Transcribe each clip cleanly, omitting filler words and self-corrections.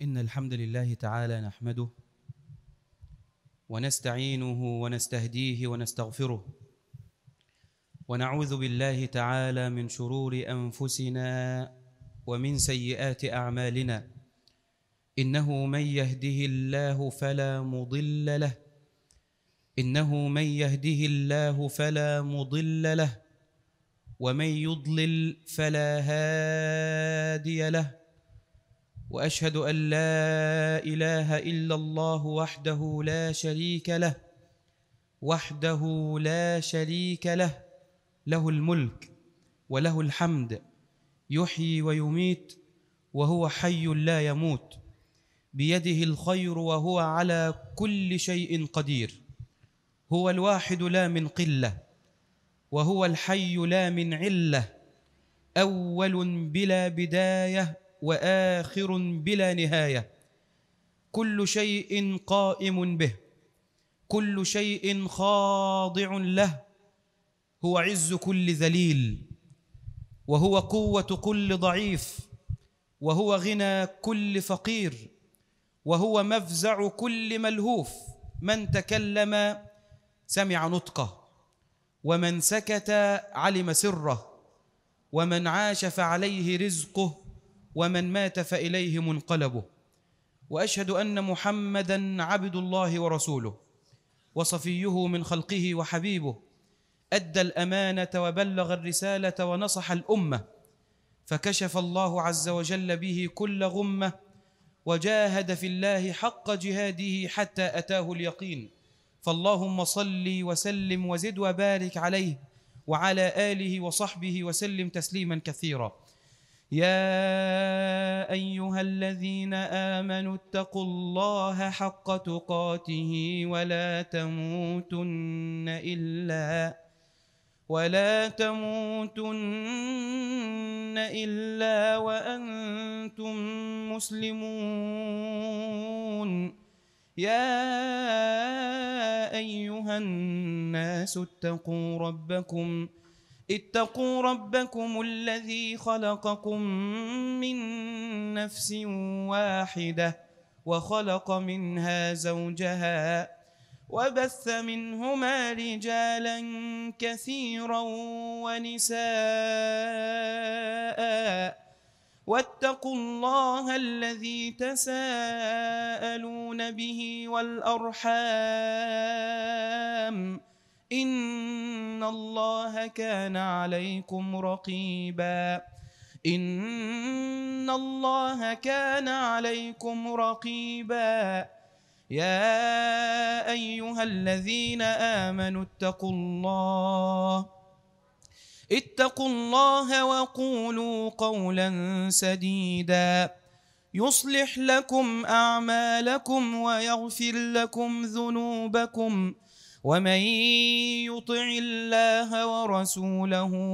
إن الحمد لله تعالى نحمده ونستعينه ونستهديه ونستغفره، ونعوذ بالله تعالى من شرور أنفسنا ومن سيئات أعمالنا. إنه من يهده الله فلا مضل له ومن يضلل فلا هادي له. وأشهد أن لا إله إلا الله وحده لا شريك له، له الملك وله الحمد، يحيي ويميت وهو حي لا يموت، بيده الخير وهو على كل شيء قدير. هو الواحد لا من قلة، وهو الحي لا من علة، أول بلا بداية وآخر بلا نهاية، كل شيء قائم به، كل شيء خاضع له. هو عز كل ذليل، وهو قوة كل ضعيف، وهو غنى كل فقير، وهو مفزع كل ملهوف. من تكلم سمع نطقه، ومن سكت علم سره، ومن عاش فعليه رزقه، ومن مات فإليه منقلبه. وأشهد أن محمدًا عبد الله ورسوله، وصفيه من خلقه وحبيبه، أدى الأمانة وبلغ الرسالة ونصح الأمة، فكشف الله عز وجل به كل غمة، وجاهد في الله حق جهاده حتى أتاه اليقين. فاللهم صل وسلم وزد وبارك عليه وعلى آله وصحبه وسلم تسليما كثيرا. يا أيها الذين آمنوا اتقوا الله حق تقاته ولا تموتن إلا وأنتم مسلمون. يا أيها الناس اتقوا ربكم الذي خلقكم من نفس واحدة، وخلق منها زوجها، وبث منهما رجالا كثيرا ونساء. واتقوا الله الذي تساءلون به والأرحام، إن الله كان عليكم رقيبا. يا أيها الذين آمنوا اتقوا الله وقولوا قولا سديدا، يصلح لكم أعمالكم ويغفر لكم ذنوبكم، ومن يطع الله ورسوله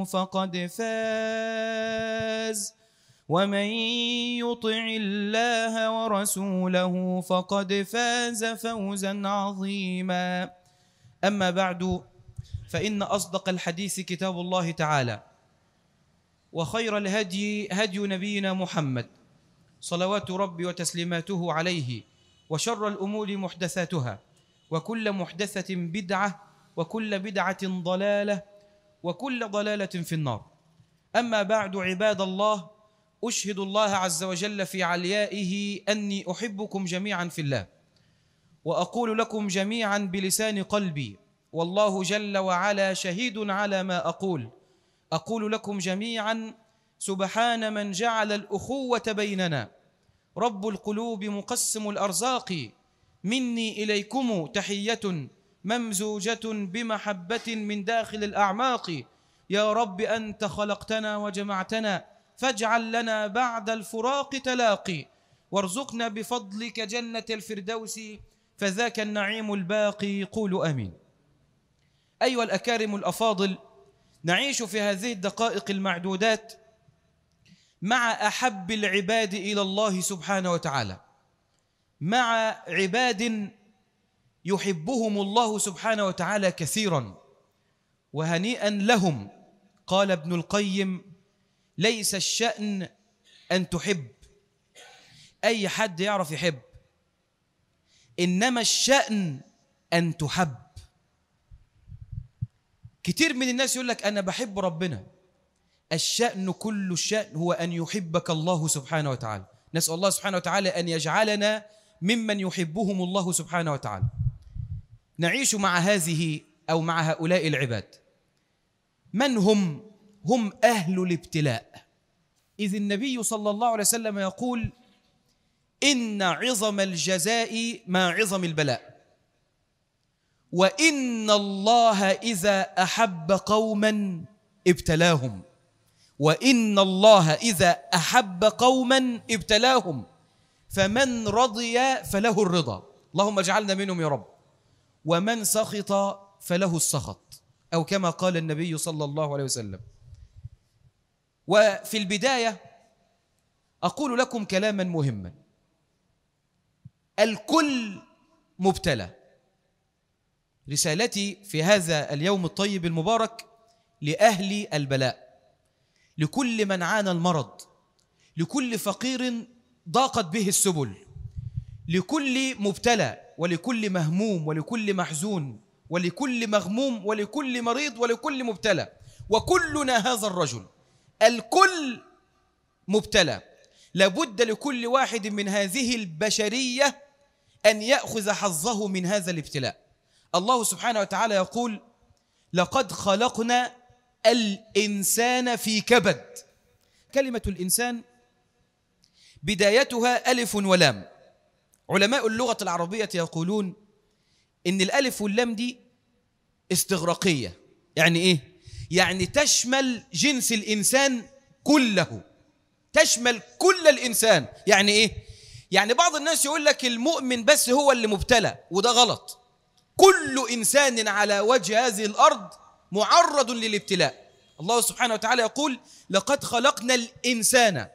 فقد فاز فوزا عظيما. أما بعد، فإن أصدق الحديث كتاب الله تعالى، وخير الهدي هدي نبينا محمد صلوات ربي وتسليماته عليه، وشر الأمور محدثاتها، وكل محدثة بدعة، وكل بدعة ضلالة، وكل ضلالة في النار. أما بعد، عباد الله، أشهد الله عز وجل في عليائه أني أحبكم جميعا في الله، وأقول لكم جميعا بلسان قلبي، والله جل وعلا شهيد على ما أقول لكم جميعا: سبحان من جعل الأخوة بيننا، رب القلوب مقسم الأرزاق، مني إليكم تحية ممزوجة بمحبة من داخل الأعماق. يا رب أنت خلقتنا وجمعتنا، فاجعل لنا بعد الفراق تلاقي، وارزقنا بفضلك جنة الفردوس، فذاك النعيم الباقي. قولوا آمين. أيها الأكارم الأفاضل، نعيش في هذه الدقائق المعدودات مع أحب العباد إلى الله سبحانه وتعالى، مع عباد يحبهم الله سبحانه وتعالى كثيرا، وهنيئا لهم. قال ابن القيم: ليس الشأن أن تحب، أي حد يعرف يحب، إنما الشأن أن تحب. كتير من الناس يقول لك أنا بحب ربنا. الشأن كل الشأن هو أن يحبك الله سبحانه وتعالى. نسأل الله سبحانه وتعالى أن يجعلنا ممن يحبهم الله سبحانه وتعالى. نعيش مع هذه أو مع هؤلاء العباد. من هم؟ هم أهل الابتلاء. إذ النبي صلى الله عليه وسلم يقول إن عظم الجزاء مع عظم البلاء، وإن الله إذا أحب قوما ابتلاهم، وإن الله إذا أحب قوما ابتلاهم، فمن رضي فله الرضا، اللهم اجعلنا منهم يا رب، ومن سخط فله السخط، أو كما قال النبي صلى الله عليه وسلم. وفي البداية أقول لكم كلاما مهما. الكل مبتلى. رسالتي في هذا اليوم الطيب المبارك لأهل البلاء، لكل من عانى المرض، لكل فقير ضاقت به السبل، لكل مبتلى، ولكل مهموم، ولكل محزون، ولكل مغموم، ولكل مريض، ولكل مبتلى، وكلنا هذا الرجل. الكل مبتلى. لابد لكل واحد من هذه البشرية أن يأخذ حظه من هذا الابتلاء. الله سبحانه وتعالى يقول لقد خلقنا الإنسان في كبد. كلمة الإنسان بدايتها ألف ولام. علماء اللغة العربية يقولون إن الألف واللام دي استغراقية. يعني إيه؟ يعني تشمل جنس الإنسان كله، تشمل كل الإنسان. يعني إيه؟ يعني بعض الناس يقول لك المؤمن بس هو اللي مبتلى، وده غلط. كل إنسان على وجه هذه الأرض معرض للابتلاء. الله سبحانه وتعالى يقول لقد خلقنا الإنسان.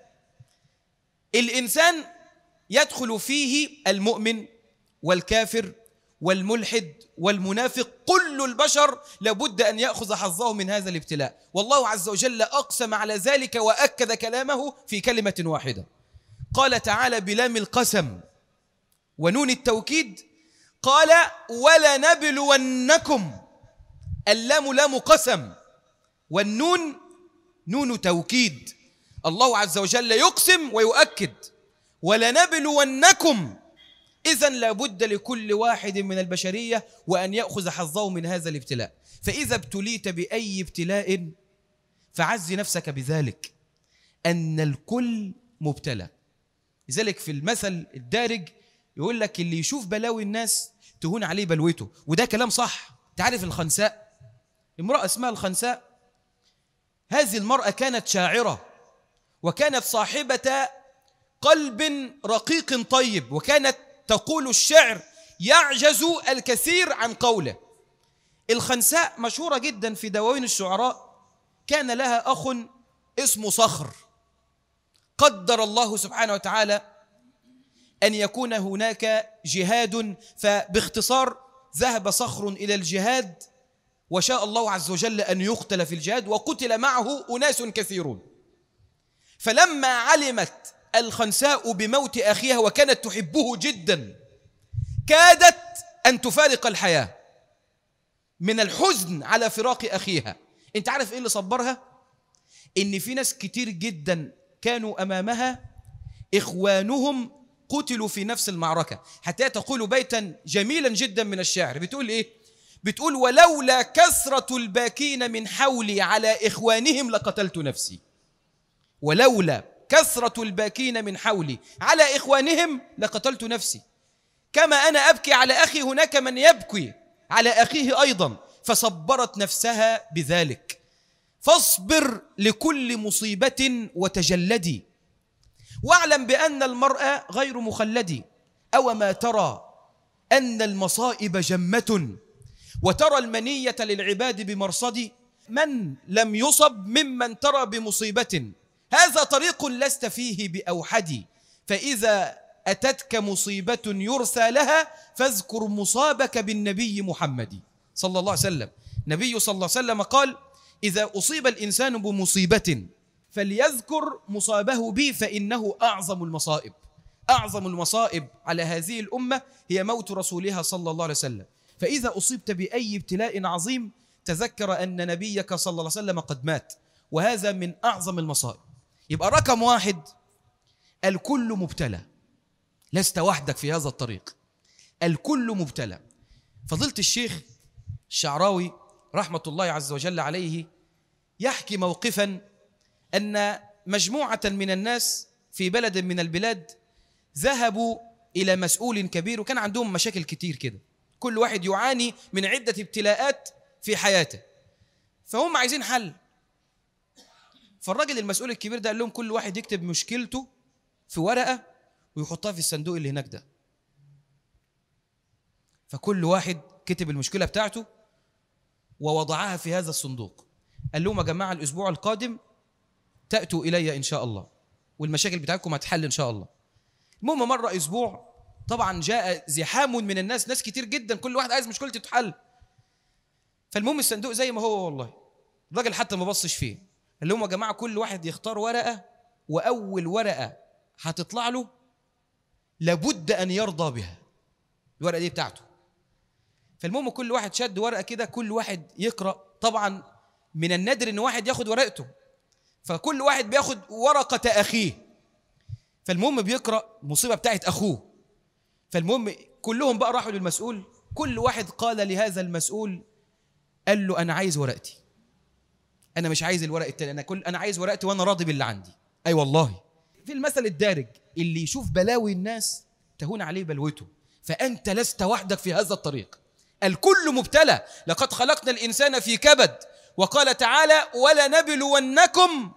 الإنسان يدخل فيه المؤمن والكافر والملحد والمنافق. كل البشر لابد أن يأخذ حظه من هذا الابتلاء. والله عز وجل أقسم على ذلك وأكد كلامه في كلمة واحدة. قال تعالى بلام القسم ونون التوكيد، قال ولنبلونكم. اللام لام قسم والنون نون توكيد. الله عز وجل يقسم ويؤكد ولنبلونكم. إذن لابد لكل واحد من البشرية وأن يأخذ حظه من هذا الابتلاء. فإذا ابتليت بأي ابتلاء فعز نفسك بذلك، أن الكل مبتلى. لذلك في المثل الدارج يقول لك اللي يشوف بلاوي الناس تهون عليه بلوته، وده كلام صح. تعرف الخنساء، امرأة اسمها الخنساء، هذه المرأة كانت شاعرة، وكانت صاحبة قلب رقيق طيب، وكانت تقول الشعر يعجز الكثير عن قوله. الخنساء مشهورة جدا في دواوين الشعراء. كان لها أخ اسمه صخر. قدر الله سبحانه وتعالى أن يكون هناك جهاد، فباختصار ذهب صخر إلى الجهاد، وشاء الله عز وجل أن يقتل في الجهاد، وقتل معه أناس كثيرون. فلما علمت الخنساء بموت أخيها وكانت تحبه جدا، كادت أن تفارق الحياة من الحزن على فراق أخيها. أنت عارف إيه اللي صبرها؟ إن في ناس كتير جدا كانوا أمامها إخوانهم قتلوا في نفس المعركة. حتى تقول بيتا جميلا جدا من الشعر، بتقول إيه؟ بتقول ولولا كثرة الباكين من حولي على إخوانهم لقتلت نفسي. ولولا كثرة الباكين من حولي على إخوانهم لقتلت نفسي. كما أنا أبكي على أخي هناك من يبكي على أخيه أيضا، فصبرت نفسها بذلك. فاصبر لكل مصيبة وتجلدي، واعلم بأن المرء غير مخلد. أو ما ترى أن المصائب جمة، وترى المنية للعباد بمرصد. من لم يصب ممن ترى بمصيبة، هذا طريق لست فيه بأوحد. فإذا أتتك مصيبة يرثى لها فاذكر مصابك بالنبي محمد صلى الله عليه وسلم. النبي صلى الله عليه وسلم قال إذا أصيب الإنسان بمصيبة فليذكر مصابه بي فإنه أعظم المصائب. أعظم المصائب على هذه الأمة هي موت رسولها صلى الله عليه وسلم. فإذا أصبت بأي ابتلاء عظيم تذكر أن نبيك صلى الله عليه وسلم قد مات، وهذا من أعظم المصائب. يبقى رقم واحد، الكل مبتلى، لست وحدك في هذا الطريق، الكل مبتلى. فضيلة الشيخ الشعراوي رحمة الله عز وجل عليه يحكي موقفا أن مجموعة من الناس في بلد من البلاد ذهبوا إلى مسؤول كبير، وكان عندهم مشاكل كتير كده، كل واحد يعاني من عدة ابتلاءات في حياته، فهم عايزين حل. فالراجل المسؤول الكبير ده قال لهم كل واحد يكتب مشكلته في ورقة ويحطها في الصندوق اللي هناك ده. فكل واحد كتب المشكلة بتاعته ووضعها في هذا الصندوق. قال لهم يا جماعة الأسبوع القادم تأتوا إلي إن شاء الله، والمشاكل بتاعتكم هتحل إن شاء الله. المهم مر أسبوع، طبعا جاء زحام من الناس، ناس كتير جدا، كل واحد عايز مشكلته تتحل. فالمهم الصندوق زي ما هو، والله الراجل حتى ما بصش فيه. قال لهم يا جماعة كل واحد يختار ورقة، وأول ورقة هتطلع له لابد أن يرضى بها، الورقة دي بتاعته. فالمهم كل واحد شد ورقة كده، كل واحد يقرأ. طبعا من النادر أن واحد ياخد ورقته، فكل واحد بياخد ورقة أخيه. فالمهم بيقرأ المصيبة بتاعت أخوه. فالمهم كلهم بقى راحوا للمسؤول، كل واحد قال لهذا المسؤول، قال له أنا عايز ورقتي، أنا مش عايز الورق التاني، أنا عايز ورقتي وأنا راضي باللي عندي. أي والله في المثل الدارج، اللي يشوف بلاوي الناس تهون عليه بلوته، فأنت لست وحدك في هذا الطريق، الكل مبتلى. لقد خلقنا الإنسان في كبد، وقال تعالى ولنبلونكم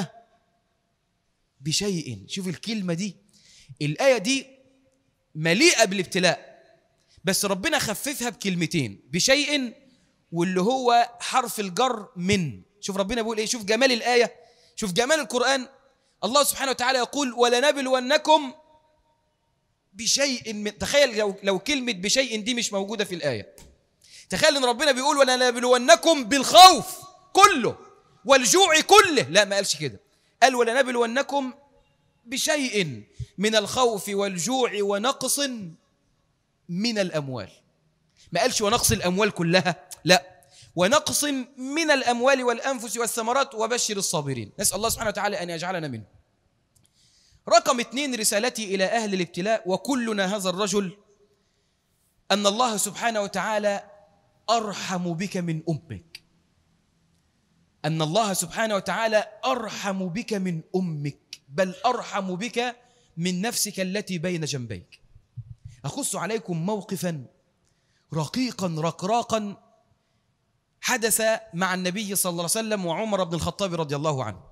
بشيء. شوف الكلمة دي، الآية دي مليئة بالابتلاء، بس ربنا خففها بكلمتين، بشيء واللي هو حرف الجر من. شوف ربنا بيقول ايه، شوف جمال الآية، شوف جمال القرآن. الله سبحانه وتعالى يقول ولنبلونكم بشيء من. تخيل لو كلمة بشيء دي مش موجودة في الآية. تخيل ان ربنا بيقول ولنبلونكم بالخوف كله والجوع كله، لا ما قالش كده، قال ولنبلونكم بشيء من الخوف والجوع ونقص من الأموال. ما قالش ونقص الأموال كلها، لا، ونقص من الأموال والأنفس والثمرات وبشر الصابرين. نسأل الله سبحانه وتعالى أن يجعلنا منه. رقم 2، رسالتي إلى أهل الابتلاء وكلنا هذا الرجل، أن الله سبحانه وتعالى أرحم بك من أمك، أن الله سبحانه وتعالى أرحم بك من أمك، بل أرحم بك من نفسك التي بين جنبيك. أخص عليكم موقفا رقيقا رقراقا حدث مع النبي صلى الله عليه وسلم وعمر بن الخطاب رضي الله عنه.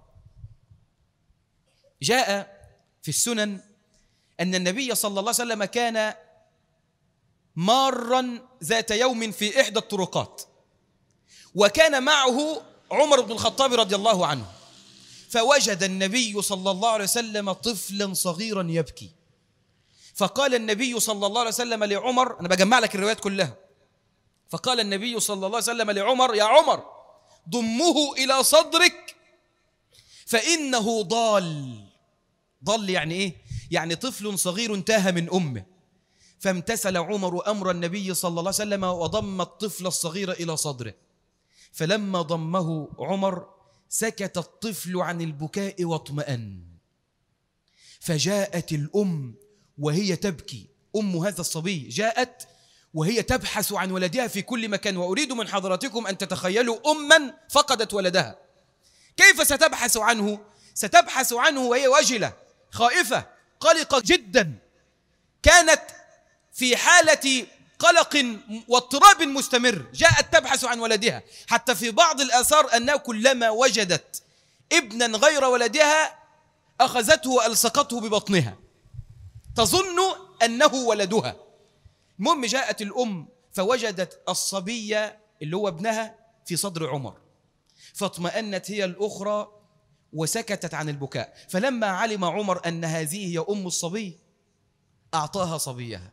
جاء في السنن أن النبي صلى الله عليه وسلم كان مارا ذات يوم في إحدى الطرقات، وكان معه عمر بن الخطاب رضي الله عنه، فوجد النبي صلى الله عليه وسلم طفلا صغيرا يبكي. فقال النبي صلى الله عليه وسلم لعمر، أنا بجمع لك الروايات كلها، فقال النبي صلى الله عليه وسلم لعمر يا عمر ضمه إلى صدرك فإنه ضال. ضل يعني إيه؟ يعني طفل صغير تاه من أمه. فامتثل عمر أمر النبي صلى الله عليه وسلم وضم الطفل الصغير إلى صدره. فلما ضمه عمر سكت الطفل عن البكاء واطمأن. فجاءت الأم وهي تبكي، أم هذا الصبي جاءت وهي تبحث عن ولدها في كل مكان. وأريد من حضراتكم أن تتخيلوا أما فقدت ولدها، كيف ستبحث عنه؟ ستبحث عنه وهي وجلة خائفة قلقة جدا، كانت في حالة قلق واضطراب مستمر، جاءت تبحث عن ولدها. حتى في بعض الآثار أنها كلما وجدت ابنا غير ولدها أخذته وألصقته ببطنها تظن أنه ولدها. المهم جاءت الأم فوجدت الصبي اللي هو ابنها في صدر عمر، فاطمأنت هي الأخرى وسكتت عن البكاء. فلما علم عمر أن هذه هي أم الصبي أعطاها صبيها،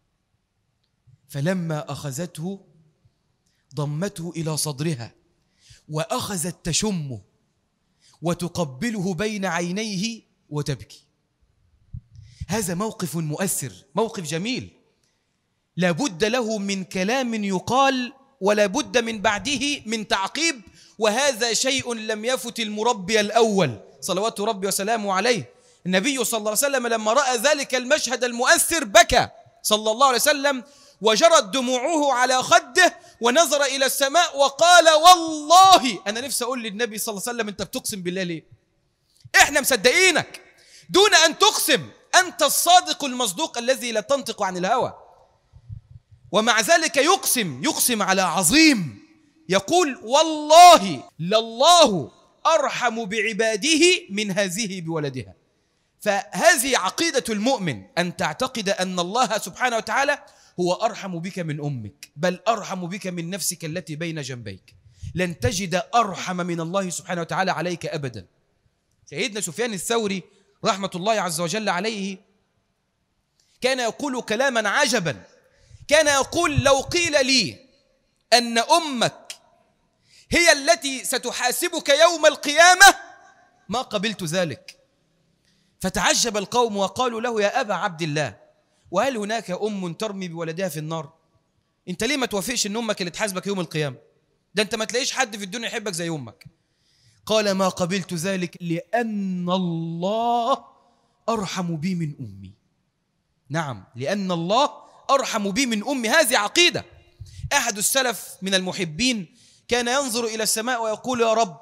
فلما أخذته ضمته إلى صدرها وأخذت تشمه وتقبله بين عينيه وتبكي. هذا موقف مؤثر، موقف جميل، لا بد له من كلام يقال ولا بد من بعده من تعقيب، وهذا شيء لم يفت المربي الأول صلوات ربي وسلامه عليه. النبي صلى الله عليه وسلم لما رأى ذلك المشهد المؤثر بكى صلى الله عليه وسلم، وجرت دموعه على خده، ونظر إلى السماء وقال والله. أنا نفسي أقول للنبي صلى الله عليه وسلم أنت بتقسم بالله ليه؟ إحنا مصدقينك دون أن تقسم، أنت الصادق المصدوق الذي لا تنطق عن الهوى، ومع ذلك يقسم على عظيم، يقول والله لله أرحم بعباده من هذه بولدها. فهذه عقيدة المؤمن، أن تعتقد أن الله سبحانه وتعالى هو أرحم بك من أمك، بل أرحم بك من نفسك التي بين جنبيك. لن تجد أرحم من الله سبحانه وتعالى عليك أبدا. سيدنا سفيان الثوري رحمة الله عز وجل عليه كان يقول كلاما عجبا، كان يقول لو قيل لي أن أمك هي التي ستحاسبك يوم القيامة ما قبلت ذلك. فتعجب القوم وقالوا له يا أبا عبد الله، وهل هناك أم ترمي بولدها في النار؟ أنت ليه ما توافقش أن أمك اللي تحاسبك يوم القيامة؟ ده أنت ما تلاقيش حد في الدنيا يحبك زي أمك. قال ما قبلت ذلك لأن الله أرحم بي من أمي. نعم، لأن الله أرحم بي من أمي. هذه عقيدة. أحد السلف من المحبين كان ينظر إلى السماء ويقول يا رب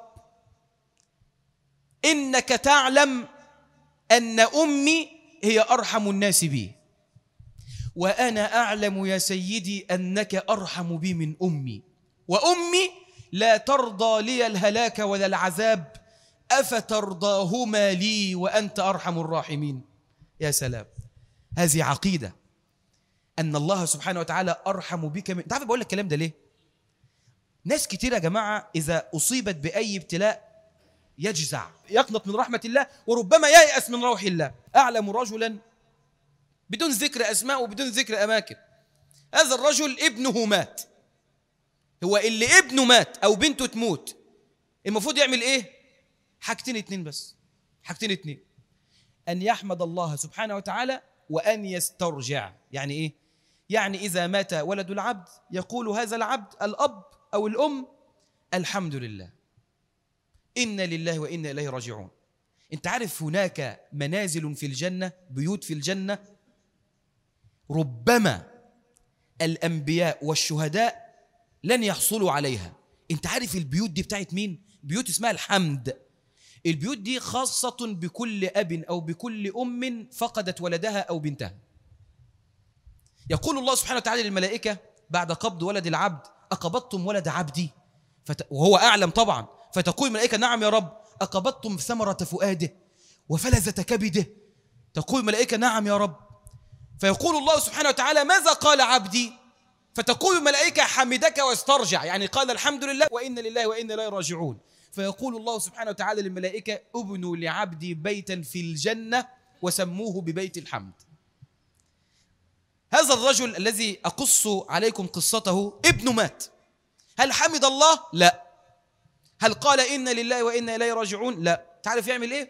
إنك تعلم أن أمي هي أرحم الناس بي، وأنا أعلم يا سيدي أنك أرحم بي من أمي، وأمي لا ترضى لي الهلاك ولا العذاب، أفترضاهما لي وأنت أرحم الراحمين. يا سلام، هذه عقيدة أن الله سبحانه وتعالى أرحم بك من. تعرف بقول لك الكلام ده ليه؟ ناس كتير يا جماعة إذا أصيبت بأي ابتلاء يجزع، يقنط من رحمة الله، وربما ييأس من روح الله. أعلم رجلا بدون ذكر أسماء وبدون ذكر أماكن، هذا الرجل ابنه مات. هو اللي ابنه مات أو بنته تموت المفروض يعمل إيه؟ حاجتين اتنين بس، حاجتين اتنين: أن يحمد الله سبحانه وتعالى وأن يسترجع. يعني إيه؟ يعني إذا مات ولد العبد يقول هذا العبد الأب أو الأم الحمد لله، إنا لله وإنا إليه راجعون. أنت عارف هناك منازل في الجنة، بيوت في الجنة ربما الأنبياء والشهداء لن يحصلوا عليها. أنت عارف البيوت دي بتاعت مين؟ بيوت اسمها الحمد. البيوت دي خاصة بكل أب أو بكل أم فقدت ولدها أو بنتها. يقول الله سبحانه وتعالى للملائكة بعد قبض ولد العبد أقبضتم ولد عبدي؟ وهو أعلم طبعا. فتقول الملائكة نعم يا رب. أقبضتم ثمرة فؤاده وفلذة كبده؟ تقول الملائكة نعم يا رب. فيقول الله سبحانه وتعالى ماذا قال عبدي؟ فتقول الملائكة حمدك واسترجع، يعني قال الحمد لله وإن لله وإنا إليه راجعون. فيقول الله سبحانه وتعالى للملائكة ابنوا لعبدي بيتا في الجنة وسموه ببيت الحمد. هذا الرجل الذي أقص عليكم قصته ابنه مات، هل حمد الله؟ لا. هل قال إن لله وإنا إليه راجعون؟ لا. تعرف يعمل إيه؟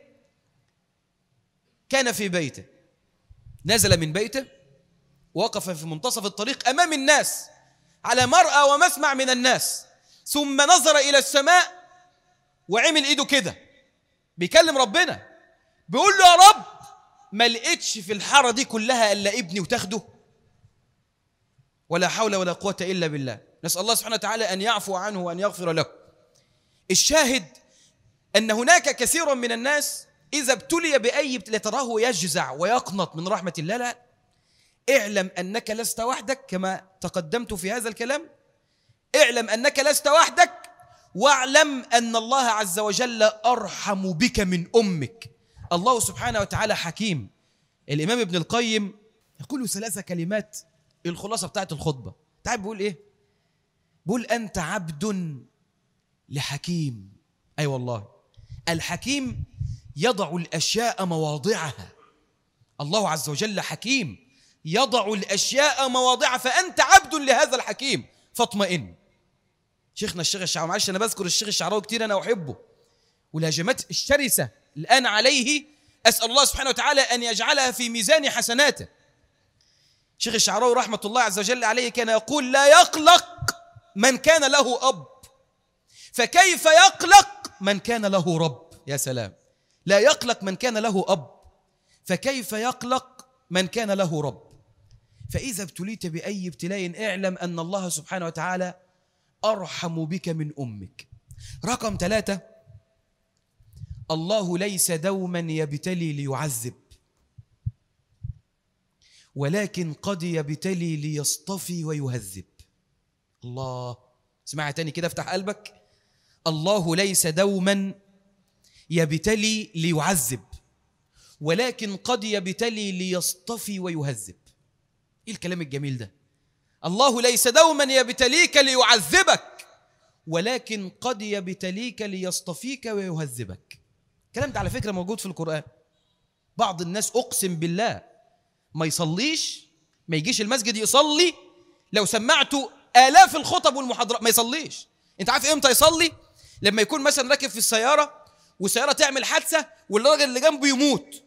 كان في بيته، نزل من بيته ووقف في منتصف الطريق أمام الناس على مرأى ومسمع من الناس، ثم نظر إلى السماء وعمل إيده كده بيكلم ربنا، بيقول له يا رب ما لقيتش في الحارة دي كلها إلا ابني وتاخده؟ ولا حول ولا قوة إلا بالله. نسأل الله سبحانه وتعالى أن يعفو عنه وأن يغفر له. الشاهد أن هناك كثير من الناس إذا ابتلي بأي ابتلاء تراه يجزع ويقنط من رحمة الله. لا، اعلم أنك لست وحدك كما تقدمت في هذا الكلام. اعلم أنك لست وحدك، واعلم أن الله عز وجل أرحم بك من أمك. الله سبحانه وتعالى حكيم. الإمام ابن القيم يقول 3 كلمات الخلاصة بتاعت الخطبة. تعال بيقول إيه؟ بيقول أنت عبد لحكيم. أي والله الحكيم يضع الأشياء مواضعها. الله عز وجل حكيم يضع الأشياء مواضعها، فأنت عبد لهذا الحكيم فاطمئن. شيخنا الشيخ الشعراوي، معلش أنا بذكر الشيخ الشعراوي كتير، أنا أحبه، والهجمات الشرسة الآن عليه أسأل الله سبحانه وتعالى أن يجعلها في ميزان حسناته. شيخ الشعراوي رحمة الله عز وجل عليه كان يقول: لا يقلق من كان له أب، فكيف يقلق من كان له رب. يا سلام، لا يقلق من كان له أب، فكيف يقلق من كان له رب. فإذا ابتليت بأي ابتلاء اعلم أن الله سبحانه وتعالى أرحم بك من أمك. رقم 3: الله ليس دوما يبتلي ليعذب، ولكن قد يبتلي ليصطفي ويهذب. الله، اسمعها تاني كده، افتح قلبك. الله ليس دوما يبتلي ليعذب، ولكن قد يبتلي ليصطفي ويهذب. ايه الكلام الجميل ده؟ الله ليس دوما يبتليك ليعذبك، ولكن قد يبتليك ليصطفيك ويهذبك. الكلام ده على فكرة موجود في القرآن. بعض الناس أقسم بالله ما يصليش، ما يجيش المسجد يصلي، لو سمعته آلاف الخطب والمحاضرات ما يصليش. انت عارف امتى يصلي؟ لما يكون مثلا راكب في السيارة والسيارة تعمل حادثة والراجل اللي جنبه يموت،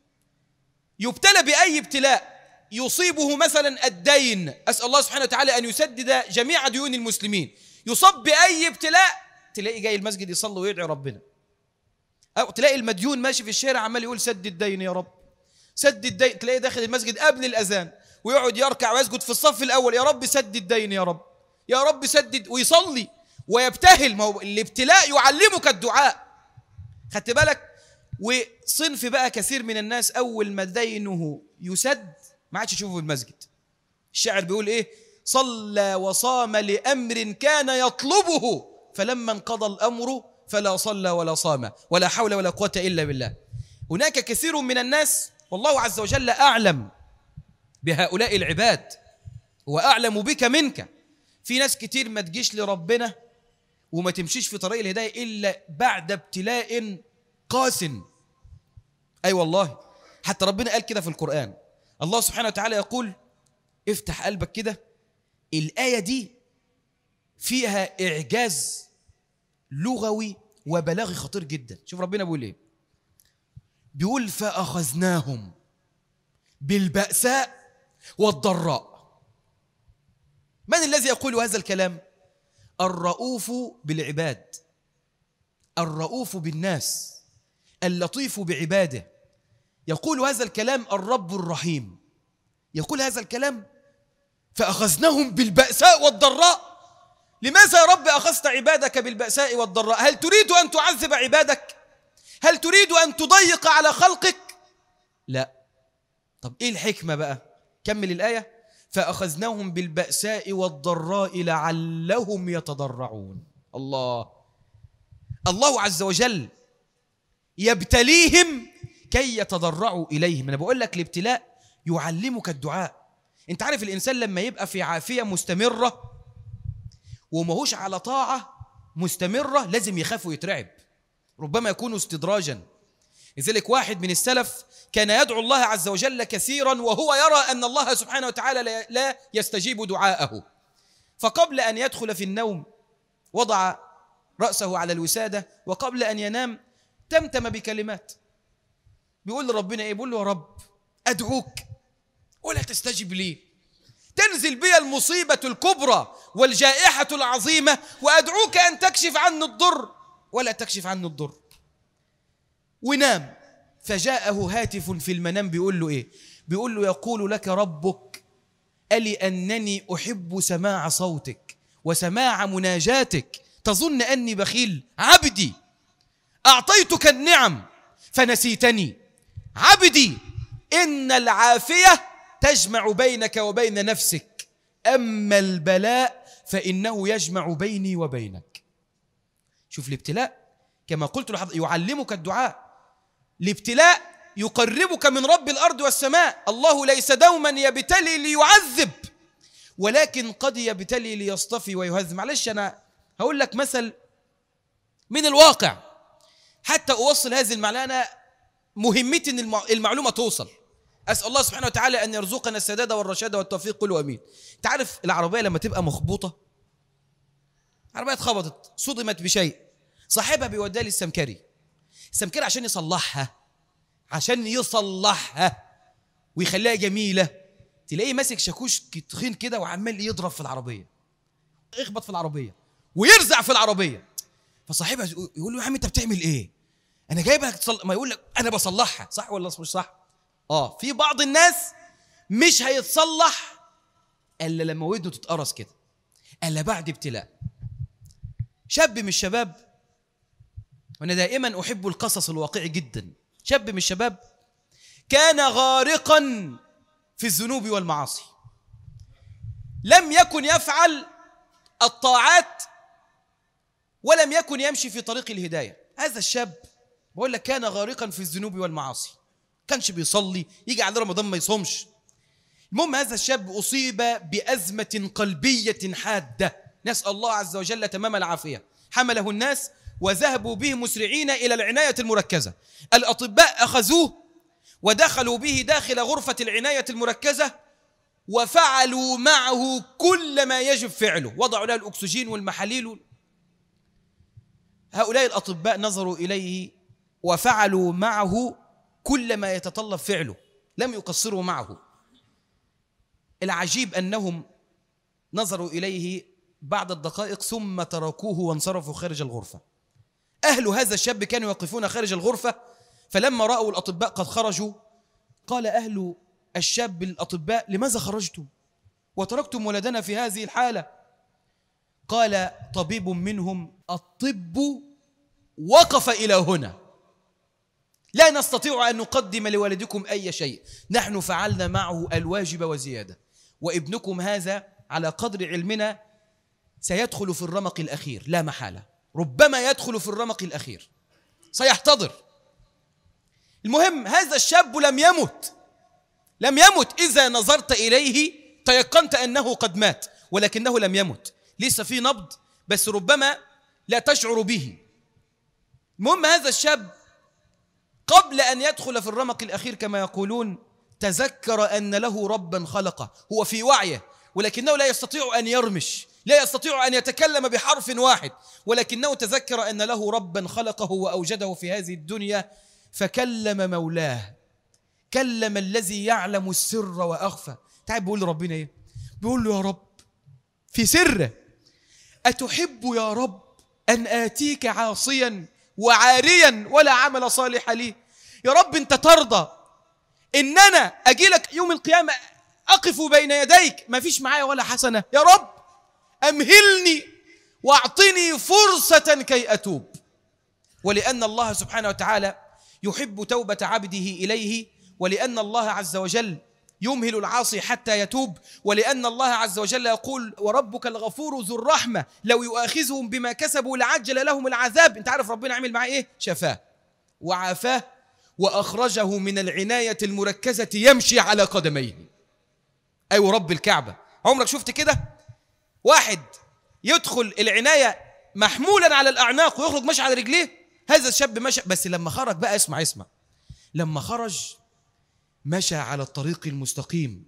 يبتلى بأي ابتلاء يصيبه مثلا الدين، أسأل الله سبحانه وتعالى أن يسدد جميع ديون المسلمين، يصاب بأي ابتلاء تلاقي جاي المسجد يصلي ويدعي ربنا. أو تلاقي المديون ماشي في الشارع عمال يقول: سد الدين يا رب، سد الدين. تلاقي داخل المسجد قبل الأذان ويقعد يركع ويسجد في الصف الأول: يا رب سد الدين يا رب، يا رب سدد، ويصلي ويبتهل. ما هو الابتلاء يعلمك الدعاء، خدت بالك؟ وصنف بقى كثير من الناس أول ما دينه يسد ما عادش يشوفه في المسجد. الشاعر بيقول إيه؟ صلى وصام لأمر كان يطلبه، فلما انقضى الأمر فلا صلى ولا صام، ولا حول ولا قوة إلا بالله. هناك كثير من الناس والله عز وجل أعلم بهؤلاء العباد وأعلم بك منك. في ناس كتير ما تجيش لربنا وما تمشيش في طريق الهداية إلا بعد ابتلاء قاس. أي والله، حتى ربنا قال كده في القرآن. الله سبحانه وتعالى يقول، افتح قلبك كده، الآية دي فيها إعجاز لغوي وبلاغي خطير جدا. شوف ربنا بيقول إيه؟ بيقول: فأخذناهم بالبأساء والضراء. من الذي يقول هذا الكلام؟ الرؤوف بالعباد، الرؤوف بالناس، اللطيف بعباده. يقول هذا الكلام الرب الرحيم، يقول هذا الكلام: فأخذناهم بالبأساء والضراء. لماذا يا رب أخذت عبادك بالبأساء والضراء؟ هل تريد أن تعذب عبادك؟ هل تريد أن تضيق على خلقك؟ لا. طب إيه الحكمة بقى؟ كمل الآية: فأخذناهم بالبأساء والضراء لعلهم يتضرعون. الله عز وجل يبتليهم كي يتضرعوا إليهم. أنا بقول لك الابتلاء يعلمك الدعاء. أنت عارف الإنسان لما يبقى في عافية مستمرة وماهوش على طاعة مستمرة لازم يخاف ويترعب، ربما يكون استدراجا. لذلك واحد من السلف كان يدعو الله عز وجل كثيرا وهو يرى أن الله سبحانه وتعالى لا يستجيب دعاءه، فقبل أن يدخل في النوم وضع رأسه على الوسادة، وقبل أن ينام تمتم بكلمات. بيقول لربنا إيه؟ بيقول له: يا رب أدعوك ولا تستجب لي، تنزل بي المصيبة الكبرى والجائحة العظيمة، وأدعوك أن تكشف عني الضر ولا تكشف عني الضر. ونام. فجاءه هاتف في المنام بيقول له إيه؟ بيقول له: يقول لك ربك ألي أنني أحب سماع صوتك وسماع مناجاتك، تظن أني بخيل؟ عبدي أعطيتك النعم فنسيتني، عبدي إن العافية تجمع بينك وبين نفسك، أما البلاء فإنه يجمع بيني وبينك. شوف الابتلاء كما قلت لحضرتك يعلمك الدعاء. الابتلاء يقربك من رب الأرض والسماء. الله ليس دوما يبتلي ليعذب، ولكن قد يبتلي ليصطفي ويهذب. معلش أنا هقول لك مثل من الواقع حتى أوصل هذه المعلومة. أنا مهمتي أن المعلومة توصل. أسأل الله سبحانه وتعالى أن يرزقنا السداد والرشاد والتوفيق، قولوا أمين. تعرف العربية لما تبقى مخبوطة، عربية اتخبطت صدمت بشيء، صاحبها بيوديها للسمكري. السمكري عشان يصلحها عشان يصلحها ويخليها جميلة، تلاقيه ماسك شاكوش تخين كده وعمال يضرب في العربية، يخبط في العربية ويرزع في العربية. فصاحبها يقول له يا عم انت بتعمل ايه؟ انا جايبها ما يقول لك انا بصلحها. صح ولا مش صح؟ في بعض الناس مش هيتصلح الا لما ودنه تتقرص كده، الا بعد ابتلاء. شاب من الشباب، وانا دائما احب القصص الواقعي جدا، شاب من الشباب كان غارقا في الذنوب والمعاصي، لم يكن يفعل الطاعات ولم يكن يمشي في طريق الهداية. هذا الشاب بقول لك كان غارقا في الذنوب والمعاصي، كانش بيصلي، يجي على رمضان ما يصومش. المهم هذا الشاب أصيب بأزمة قلبية حادة، نسأل الله عز وجل تمام العافية. حمله الناس وذهبوا به مسرعين إلى العناية المركزة. الأطباء أخذوه ودخلوا به داخل غرفة العناية المركزة وفعلوا معه كل ما يجب فعله، وضعوا له الأكسجين والمحاليل. هؤلاء الأطباء نظروا إليه وفعلوا معه كل ما يتطلب فعله، لم يقصروا معه. العجيب أنهم نظروا إليه بعد الدقائق ثم تركوه وانصرفوا خارج الغرفة. أهل هذا الشاب كانوا يقفون خارج الغرفة، فلما رأوا الأطباء قد خرجوا قال أهل الشاب الأطباء لماذا خرجتم وتركتم ولدنا في هذه الحالة؟ قال طبيب منهم الطب وقف إلى هنا، لا نستطيع أن نقدم لولدكم أي شيء، نحن فعلنا معه الواجب وزيادة، وابنكم هذا على قدر علمنا سيدخل في الرمق الأخير لا محالة، ربما يدخل في الرمق الأخير، سيحتضر. المهم هذا الشاب لم يمت إذا نظرت إليه تيقنت أنه قد مات، ولكنه لم يمت، لسه في نبض بس ربما لا تشعر به. المهم هذا الشاب قبل أن يدخل في الرمق الأخير كما يقولون تذكر أن له ربا خلقه، هو في وعيه ولكنه لا يستطيع أن يرمش، لا يستطيع أن يتكلم بحرف واحد، ولكنه تذكر أن له ربا خلقه وأوجده في هذه الدنيا، فكلم مولاه، كلم الذي يعلم السر وأخفى. تعال بيقول لربنا إيه؟ بيقول له يا رب في سره أتحب يا رب أن آتيك عاصيا وعاريا ولا عمل صالح لي؟ يا رب أنت ترضى إن أنا أجي لك يوم القيامة أقف بين يديك ما فيش معايا ولا حسنة؟ يا رب أمهلني واعطني فرصة كي أتوب. ولأن الله سبحانه وتعالى يحب توبة عبده إليه، ولأن الله عز وجل يمهل العاصي حتى يتوب، ولأن الله عز وجل يقول وربك الغفور ذو الرحمة لو يؤاخذهم بما كسبوا لعجل لهم العذاب. انت عارف ربنا عمل معاه ايه؟ شفاه وعافاه وأخرجه من العناية المركزة يمشي على قدميه. أيوة رب الكعبة، عمرك شفت كده واحد يدخل العناية محمولا على الأعناق ويخرج مشي على رجليه؟ هذا الشاب مشى، بس لما خرج بقى اسمع لما خرج مشى على الطريق المستقيم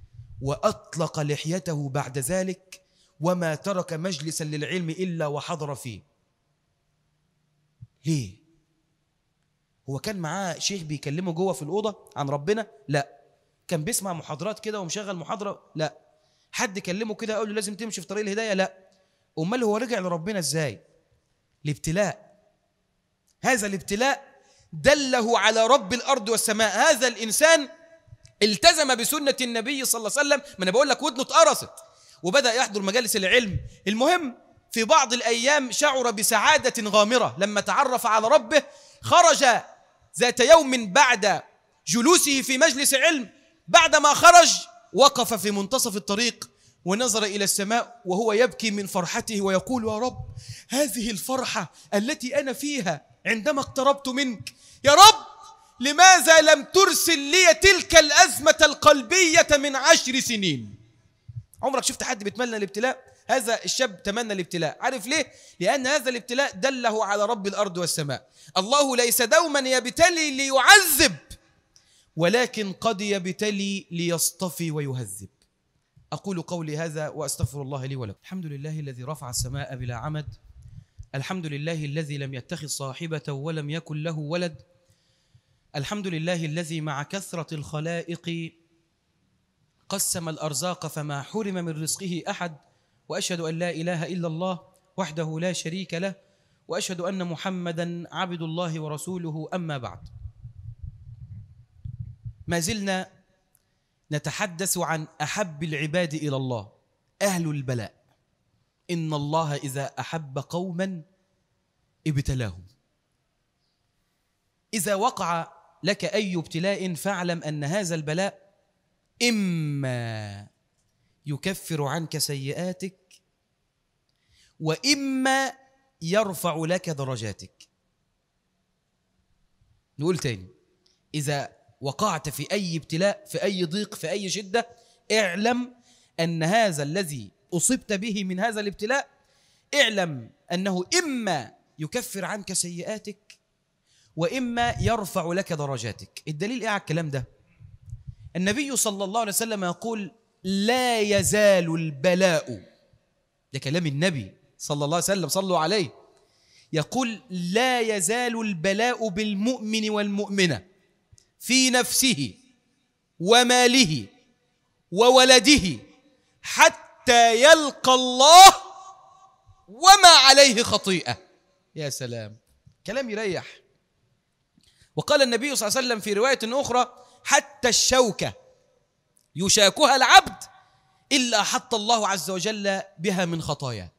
وأطلق لحيته بعد ذلك وما ترك مجلسا للعلم إلا وحضر فيه. ليه؟ هو كان معاه شيخ بيكلمه جوه في الأوضة عن ربنا؟ لا. كان بيسمع محاضرات كده ومشغل محاضرة؟ لا. حد كلمه كده قال له لازم تمشي في طريق الهداية؟ لا. أمال هو رجع لربنا إزاي؟ الابتلاء. هذا الابتلاء دله على رب الأرض والسماء. هذا الإنسان التزم بسنة النبي صلى الله عليه وسلم، ما أنا بقول لك ودنه اتقرصت وبدأ يحضر مجالس العلم. المهم في بعض الأيام شعر بسعادة غامرة لما تعرف على ربه. خرج ذات يوم بعد جلوسه في مجلس علم، بعدما خرج وقف في منتصف الطريق ونظر إلى السماء وهو يبكي من فرحته ويقول يا رب هذه الفرحة التي أنا فيها عندما اقتربت منك، يا رب لماذا لم ترسل لي تلك الأزمة القلبية من 10 سنين؟ عمرك شفت حد بيتمنى الابتلاء؟ هذا الشاب تمنى الابتلاء. عارف ليه؟ لأن هذا الابتلاء دله على رب الأرض والسماء. الله ليس دوما يبتلي ليعذب، ولكن قد يبتلي ليصطفي ويهذب. أقول قولي هذا وأستغفر الله لي ولكم. الحمد لله الذي رفع السماء بلا عمد، الحمد لله الذي لم يتخذ صاحبة ولم يكن له ولد، الحمد لله الذي مع كثرة الخلائق قسم الأرزاق فما حرم من رزقه أحد، وأشهد أن لا إله إلا الله وحده لا شريك له، وأشهد أن محمدًا عبد الله ورسوله. أما بعد، ما زلنا نتحدث عن أحب العباد إلى الله، أهل البلاء. إن الله إذا أحب قوماً ابتلاهم. إذا وقع لك أي ابتلاء فاعلم أن هذا البلاء إما يكفر عنك سيئاتك، وإما يرفع لك درجاتك. نقول تاني، إذا وقعت في أي ابتلاء، في أي ضيق، في أي شدة، اعلم أن هذا الذي أصبت به من هذا الابتلاء، اعلم أنه إما يكفر عنك سيئاتك وإما يرفع لك درجاتك. الدليل إيه على الكلام ده؟ النبي صلى الله عليه وسلم يقول: لا يزال البلاء، ده كلام النبي صلى الله عليه وسلم، صلوا عليه، يقول: لا يزال البلاء بالمؤمن والمؤمنة في نفسه وماله وولده حتى يلقى الله وما عليه خطيئة. يا سلام، كلام يريح. وقال النبي صلى الله عليه وسلم في رواية أخرى: حتى الشوكة يشاكها العبد إلا حط الله عز وجل بها من خطايا.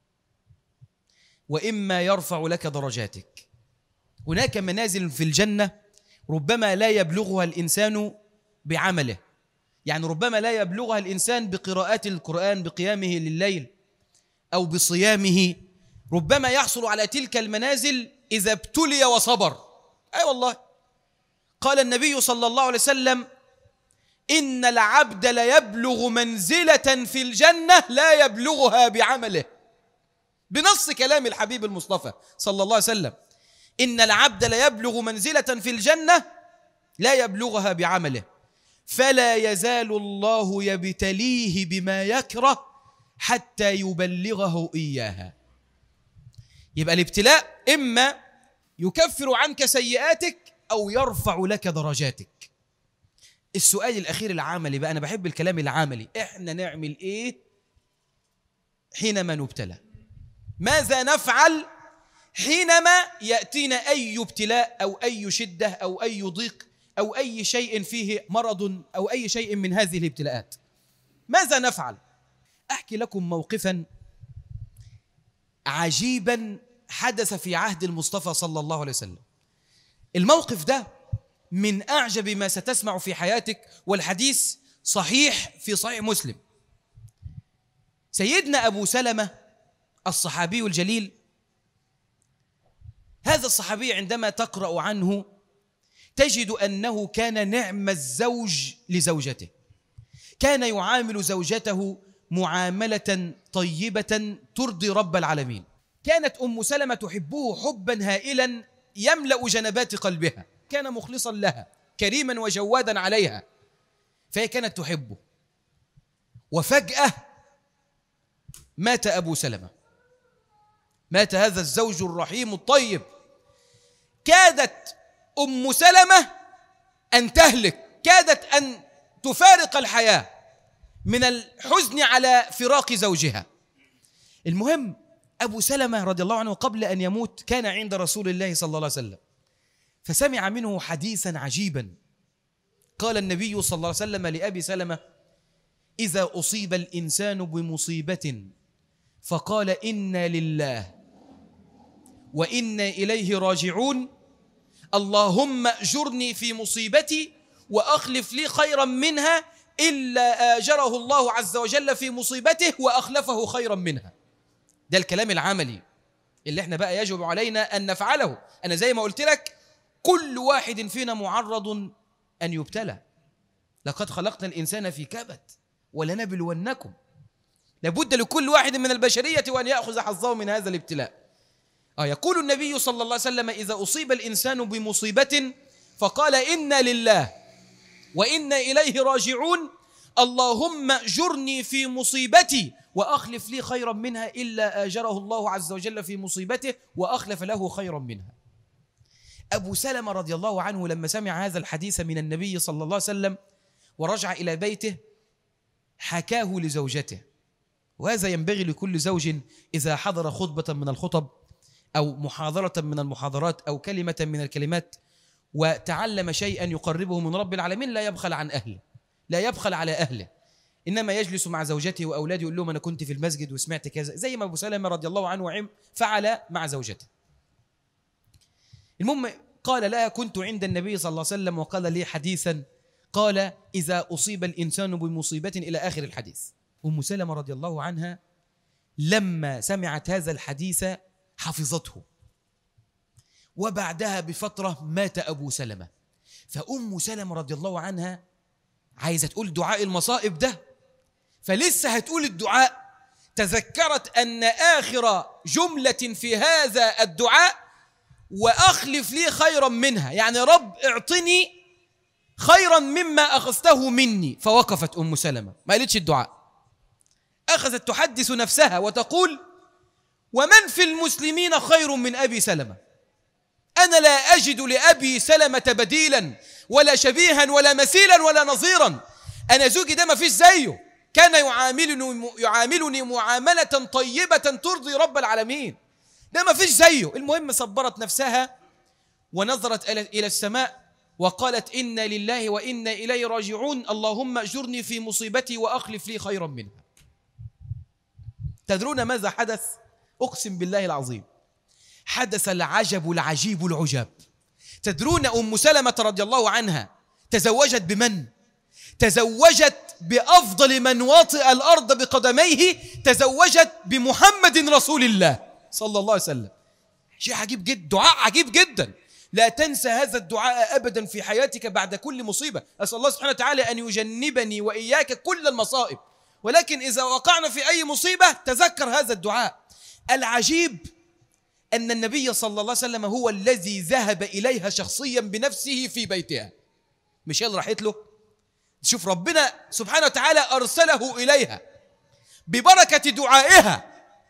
وإما يرفع لك درجاتك. هناك منازل في الجنة ربما لا يبلغها الإنسان بعمله، يعني ربما لا يبلغها الإنسان بقراءة القرآن، بقيامه لليل أو بصيامه، ربما يحصل على تلك المنازل إذا ابتلي وصبر. أي والله، قال النبي صلى الله عليه وسلم: إن العبد ليبلغ منزلة في الجنة لا يبلغها بعمله. بنص كلام الحبيب المصطفى صلى الله عليه وسلم، إن العبد ليبلغ منزلة في الجنة لا يبلغها بعمله، فلا يزال الله يبتليه بما يكره حتى يبلغه إياها. يبقى الابتلاء إما يكفر عنك سيئاتك أو يرفع لك درجاتك. السؤال الأخير العملي بقى، أنا بحب الكلام العملي، إحنا نعمل إيه حينما نبتلى؟ ماذا نفعل حينما يأتينا أي ابتلاء أو أي شدة أو أي ضيق أو أي شيء فيه مرض أو أي شيء من هذه الابتلاءات؟ ماذا نفعل؟ أحكي لكم موقفا عجيبا حدث في عهد المصطفى صلى الله عليه وسلم. الموقف ده من أعجب ما ستسمع في حياتك، والحديث صحيح في صحيح مسلم. سيدنا أبو سلمة الصحابي الجليل، هذا الصحابي عندما تقرأ عنه تجد أنه كان نعم الزوج لزوجته، كان يعامل زوجته معاملة طيبة ترضي رب العالمين. كانت أم سلمة تحبه حبا هائلا يملأ جنبات قلبها، كان مخلصا لها كريما وجوادا عليها، فهي كانت تحبه. وفجأة مات أبو سلمة، مات هذا الزوج الرحيم الطيب. كادت أم سلمة أن تهلك، كادت أن تفارق الحياة من الحزن على فراق زوجها. المهم أبو سلمة رضي الله عنه قبل أن يموت كان عند رسول الله صلى الله عليه وسلم، فسمع منه حديثا عجيبا. قال النبي صلى الله عليه وسلم لأبي سلمة: إذا أصيب الإنسان بمصيبة فقال إنا لله وإنا إليه راجعون، اللهم أجرني في مصيبتي وأخلف لي خيرا منها، إلا آجره الله عز وجل في مصيبته وأخلفه خيرا منها. ده الكلام العملي اللي احنا بقى يجب علينا أن نفعله. أنا زي ما قلت لك، كل واحد فينا معرض أن يبتلى. لقد خلقنا الإنسان في كبد ولنبلونكم. لابد لكل واحد من البشرية وأن يأخذ حظه من هذا الابتلاء. يقول النبي صلى الله عليه وسلم: إذا أصيب الإنسان بمصيبة فقال إنا لله وإنا إليه راجعون، اللهم أجرني في مصيبتي وأخلف لي خيرا منها، إلا آجره الله عز وجل في مصيبته وأخلف له خيرا منها. أبو سلمة رضي الله عنه لما سمع هذا الحديث من النبي صلى الله عليه وسلم ورجع إلى بيته حكاه لزوجته. وهذا ينبغي لكل زوج إذا حضر خطبة من الخطب أو محاضرة من المحاضرات أو كلمة من الكلمات وتعلم شيئا يقربه من رب العالمين لا يبخل عن أهله، لا يبخل على أهله، إنما يجلس مع زوجته وأولاده يقول لهم أنا كنت في المسجد وسمعت كذا، زي ما أبو سلمة رضي الله عنه فعل مع زوجته. المهم قال لها كنت عند النبي صلى الله عليه وسلم وقال لي حديثا، قال إذا أصيب الإنسان بمصيبة إلى آخر الحديث. أم سلمة رضي الله عنها لما سمعت هذا الحديث حفظته، وبعدها بفترة مات أبو سلمة. فأم سلمة رضي الله عنها عايزة تقول دعاء المصائب ده، فلسه هتقول الدعاء تذكرت أن آخر جملة في هذا الدعاء وأخلف لي خيرا منها، يعني رب اعطني خيرا مما أخذته مني. فوقفت أم سلمة ما قالتش الدعاء، أخذت تحدث نفسها وتقول ومن في المسلمين خير من أبي سلمة؟ أنا لا أجد لأبي سلمة بديلا ولا شبيها ولا مثيلا ولا نظيرا. أنا زوجي ده ما فيش زيه، كان يعاملني معاملة طيبة ترضي رب العالمين، ده ما فيش زيه. المهم صبرت نفسها ونظرت إلى السماء وقالت إنا لله وإنا إليه راجعون، اللهم أجرني في مصيبتي وأخلف لي خيرا منها. تدرون ماذا حدث؟ أقسم بالله العظيم حدث العجب العجيب العجاب. تدرون أم سلمة رضي الله عنها تزوجت بمن؟ تزوجت بأفضل من واطئ الأرض بقدميه، تزوجت بمحمد رسول الله صلى الله عليه وسلم. شيء عجيب جدا، دعاء عجيب جدا. لا تنسى هذا الدعاء أبدا في حياتك بعد كل مصيبة. أسأل الله سبحانه وتعالى أن يجنبني وإياك كل المصائب، ولكن إذا وقعنا في أي مصيبة تذكر هذا الدعاء. العجيب أن النبي صلى الله عليه وسلم هو الذي ذهب إليها شخصيا بنفسه في بيتها، مش هي اللي راحت له. شوف ربنا سبحانه وتعالى أرسله إليها ببركة دعائها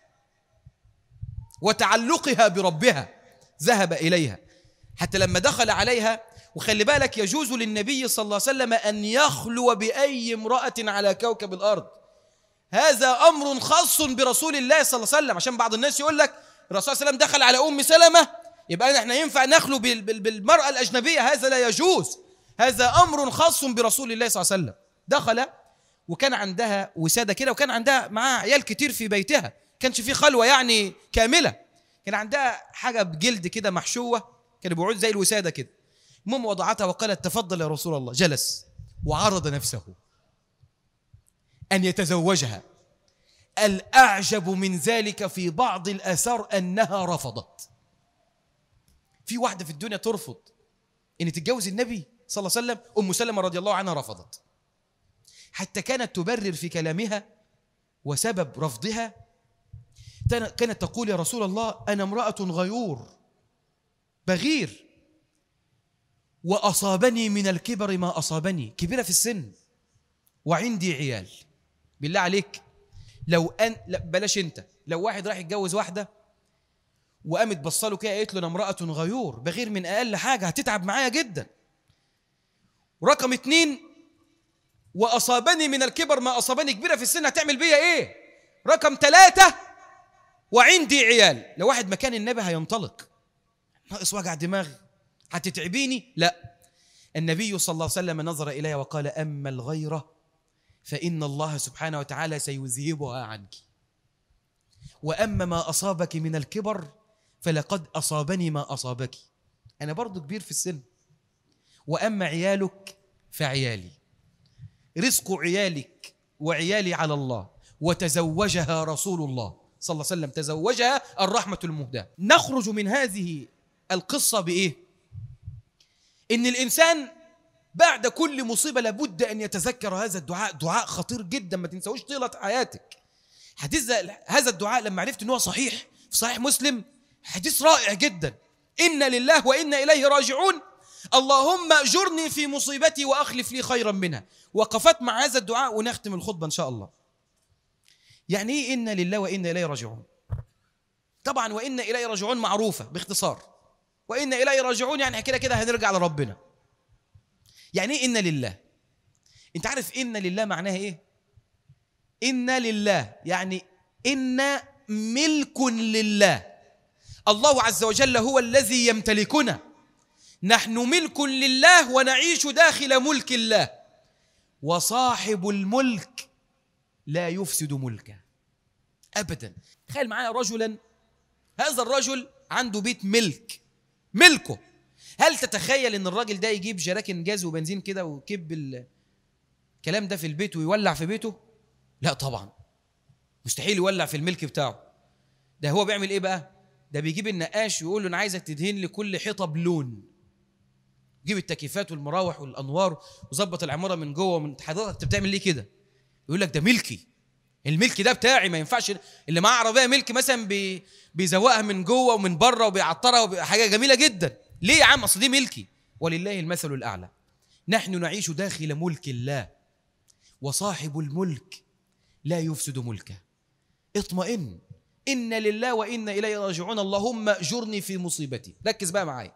وتعلقها بربها، ذهب إليها حتى لما دخل عليها. وخلي بالك يجوز للنبي صلى الله عليه وسلم أن يخلو بأي امرأة على كوكب الأرض، هذا أمر خاص برسول الله صلى الله عليه وسلم. عشان بعض الناس يقول لك الرسول صلى الله عليه وسلم دخل على أم سلمة يبقى احنا ينفع نخلو بالمرأة الأجنبية، هذا لا يجوز، هذا أمر خاص برسول الله صلى الله عليه وسلم. دخل وكان عندها وسادة كده، وكان عندها معها عيال كتير في بيتها، كانش في خلوة يعني كاملة، كان عندها حاجة بجلد كده محشوة، كان بيقعد زي الوسادة كده. المهم وضعتها وقالت تفضل يا رسول الله. جلس وعرض نفسه أن يتزوجها. الأعجب من ذلك في بعض الآثار أنها رفضت. في واحدة في الدنيا ترفض أن تتجوز النبي صلى الله عليه وسلم؟ أم سلمة رضي الله عنها رفضت، حتى كانت تبرر في كلامها وسبب رفضها كانت تقول يا رسول الله أنا امرأة غيور بغير وأصابني من الكبر ما أصابني، كبيرة في السن وعندي عيال. بالله عليك لو بلاش انت، لو واحد راح يتجوز واحدة وقامت بصله كده قالت له انا امرأة غيور بغير من اقل حاجة، هتتعب معايا جدا. رقم 2 وأصابني من الكبر ما أصابني، كبيرة في السن هتعمل بيا ايه؟ رقم 3 وعندي عيال. لو واحد مكان النبي هينطلق، ناقص وجع دماغ، هتتعبيني؟ لا، النبي صلى الله عليه وسلم نظر إليها وقال أما الغيرة فإن الله سبحانه وتعالى سيذهبها عنك، وأما ما أصابك من الكبر فلقد أصابني ما أصابك، أنا برضو كبير في السن، وأما عيالك فعيالي، رزق عيالك وعيالي على الله. وتزوجها رسول الله صلى الله عليه وسلم، تزوجها الرحمة المهداة. نخرج من هذه القصة بإيه؟ إن الإنسان بعد كل مصيبة لابد أن يتذكر هذا الدعاء، دعاء خطير جدا ما تنسوش طيلة حياتك. حديث هذا الدعاء لما عرفت أنه صحيح في صحيح مسلم، حديث رائع جدا، إنا لله وإنا إليه راجعون، اللهم أجرني في مصيبتي وأخلف لي خيرا منها. وقفت مع هذا الدعاء ونختم الخطبة إن شاء الله. يعني إيه إنا لله وإنا إليه راجعون؟ طبعا وإنا إليه راجعون معروفة باختصار، وإنا إليه راجعون، يعني كده كده هنرجع لربنا. يعني إيه إن لله؟ أنت عارف إن لله معناها إيه؟ إن لله يعني إن ملك لله. الله عز وجل هو الذي يمتلكنا، نحن ملك لله ونعيش داخل ملك الله. وصاحب الملك لا يفسد ملكه أبدا. تخيل معايا رجلا، هذا الرجل عنده بيت ملكه. هل تتخيل ان الراجل ده يجيب جراكن جاز وبنزين كده ويكب الكلام ده في البيت ويولع في بيته؟ لا طبعا، مستحيل يولع في الملك بتاعه. ده هو بيعمل ايه بقى؟ ده بيجيب النقاش ويقول له انا عايزك تدهن لي كل حيطه بلون، يجيب التكييفات والمراوح والانوار وظبط العماره من جوه. من حضرتك انت بتعمل ليه كده؟ يقول لك ده ملكي، الملك ده بتاعي، ما ينفعش. اللي معاه عربيه ملك مثلا بيزوقها من جوه ومن بره وبيعطرها، حاجه جميله جدا. ليه يا عم؟ اصل دي ملكي. ولله المثل الاعلى. نحن نعيش داخل ملك الله، وصاحب الملك لا يفسد ملكه. اطمئن، إن لله وإنا إليه راجعون. اللهم اجرني في مصيبتي. ركز بقى معايا.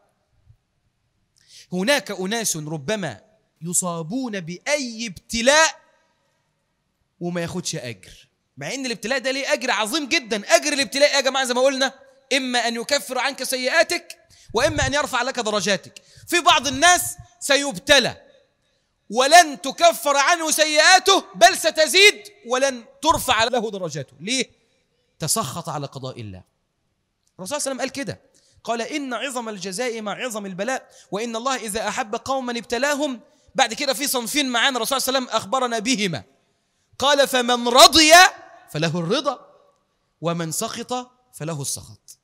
هناك أناس ربما يصابون بأي ابتلاء وما ياخدش أجر، مع إن الابتلاء ده ليه أجر عظيم جدا. أجر الابتلاء يا جماعة زي ما قلنا، إما أن يكفر عنك سيئاتك وإما أن يرفع لك درجاتك. في بعض الناس سيبتلى ولن تكفر عنه سيئاته، بل ستزيد ولن ترفع له درجاته. ليه؟ تسخط على قضاء الله. الرسول صلى الله عليه وسلم قال كده، قال إن عظم الجزاء مع عظم البلاء، وإن الله إذا أحب قوما ابتلاهم. بعد كده في صنفين معانا الرسول صلى الله عليه وسلم أخبرنا بهما، قال فمن رضي فله الرضا ومن سخط فله السخط.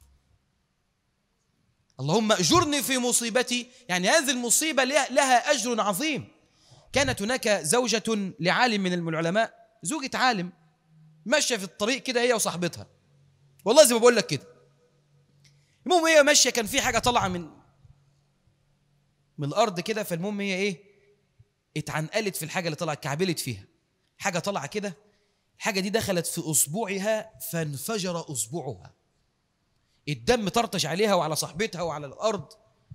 اللهم أجرني في مصيبتي، يعني هذه المصيبة لها أجر عظيم. كانت هناك زوجة لعالم من العلماء، زوجة عالم، ماشية في الطريق كده هي وصاحبتها، والله زي ما بقول لك كده. المهم هي ماشية، كان في حاجة طالعة من الأرض كده، فالمهم هي إيه، اتعنقلت في الحاجة اللي طلعت، كعبلت فيها حاجة طالعة كده. الحاجة دي دخلت في أصبعها فانفجر أصبعها، الدم طرطش عليها وعلى صاحبتها وعلى الأرض.